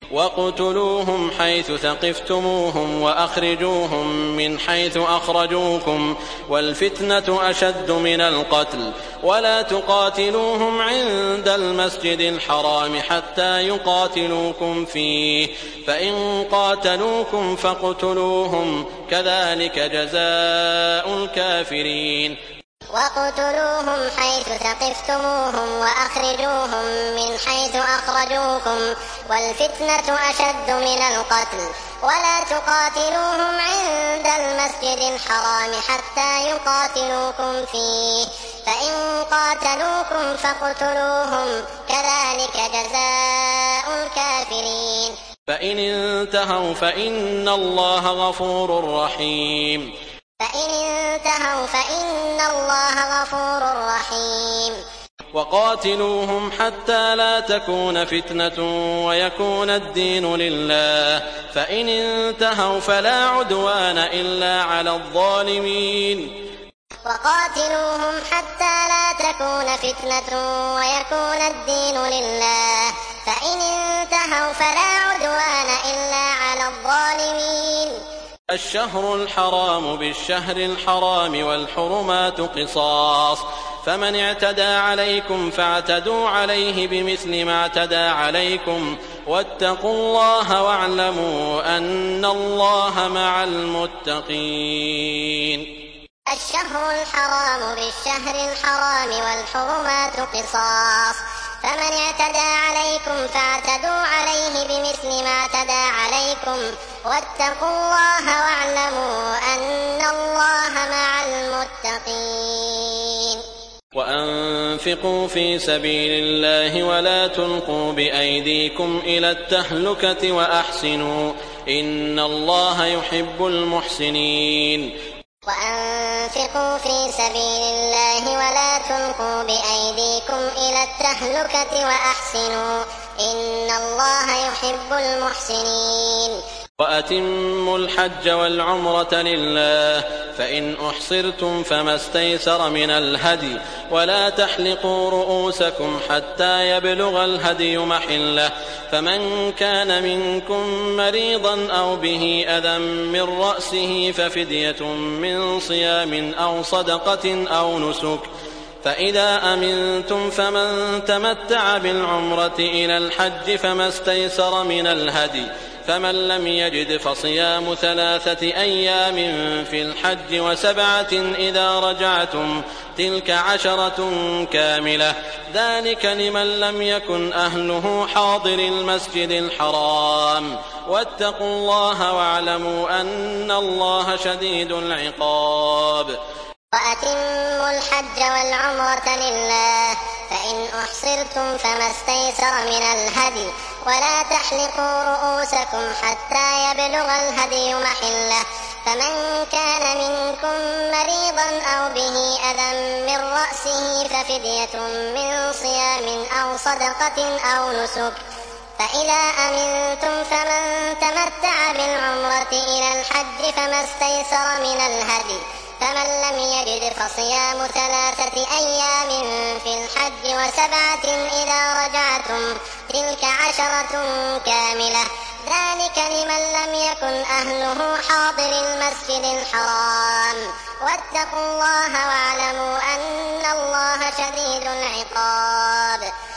واقتلوهم حيث ثقفتموهم وأخرجوهم من حيث أخرجوكم والفتنة أشد من القتل ولا تقاتلوهم عند المسجد الحرام حتى يقاتلوكم فيه فإن قاتلوكم فاقتلوهم كذلك جزاء الكافرين. واقتلوهم حيث ثقفتموهم وأخرجوهم من حيث أخرجوكم والفتنة أشد من القتل ولا تقاتلوهم عند المسجد الحرام حتى يقاتلوكم فيه فإن قاتلوكم فاقتلوهم كذلك جزاء الكافرين. فإن انتهوا فإن الله غفور رحيم. فإن انتهوا فإن الله غفور رحيم. وقاتلوهم حتى لا تكون فتنة ويكون الدين لله فإن انتهوا فلا عدوان إلا على الظالمين. وقاتلوهم حتى لا تكون فتنة ويكون الدين لله فإن انتهوا فلا عدوان إلا على الظالمين. الشهر الحرام بالشهر الحرام والحرمات قصاص فمن اعتدى عليكم فاعتدوا عليه بمثل ما اعتدى عليكم واتقوا الله واعلموا أن الله مع المتقين. الشهر الحرام بالشهر الحرام والحرمات قصاص فمن اعتدى عليكم فاعتدوا عليه بمثل ما اعتدى عليكم واتقوا الله واعلموا أن الله مع المتقين. وأنفقوا في سبيل الله ولا تلقوا بأيديكم إلى التهلكة وأحسنوا إن الله يحب المحسنين. وأنفقوا في سبيل الله ولا تلقوا بأيديكم إلى التهلكة وأحسنوا إن الله يحب المحسنين. وأتموا الحج والعمرة لله فإن أحصرتم فما استيسر من الهدي ولا تحلقوا رؤوسكم حتى يبلغ الهدي محله فمن كان منكم مريضا أو به أذى من رأسه ففدية من صيام أو صدقة أو نسك فإذا أمنتم فمن تمتع بالعمرة إلى الحج فما استيسر من الهدي فمن لم يجد فصيام 3 أيام في الحج و7 إذا رجعتم تلك 10 كاملة ذلك لمن لم يكن أهله حاضر المسجد الحرام واتقوا الله واعلموا أن الله شديد العقاب. وأتموا الحج والعمرة لله فإن أحصرتم فما استيسر من الهدي ولا تحلقوا رؤوسكم حتى يبلغ الهدي محله فمن كان منكم مريضا أو به أذى من رأسه ففدية من صيام أو صدقة أو نسك فإذا أمنتم فمن تمتع بالعمرة إلى الحج فما استيسر من الهدي فمن لم يجد فصيام 3 أيام في الحج و7 إذا رجعتم تلك 10 كاملة ذلك لمن لم يكن أهله حاضر المسجد الحرام واتقوا الله واعلموا أن الله شديد العقاب.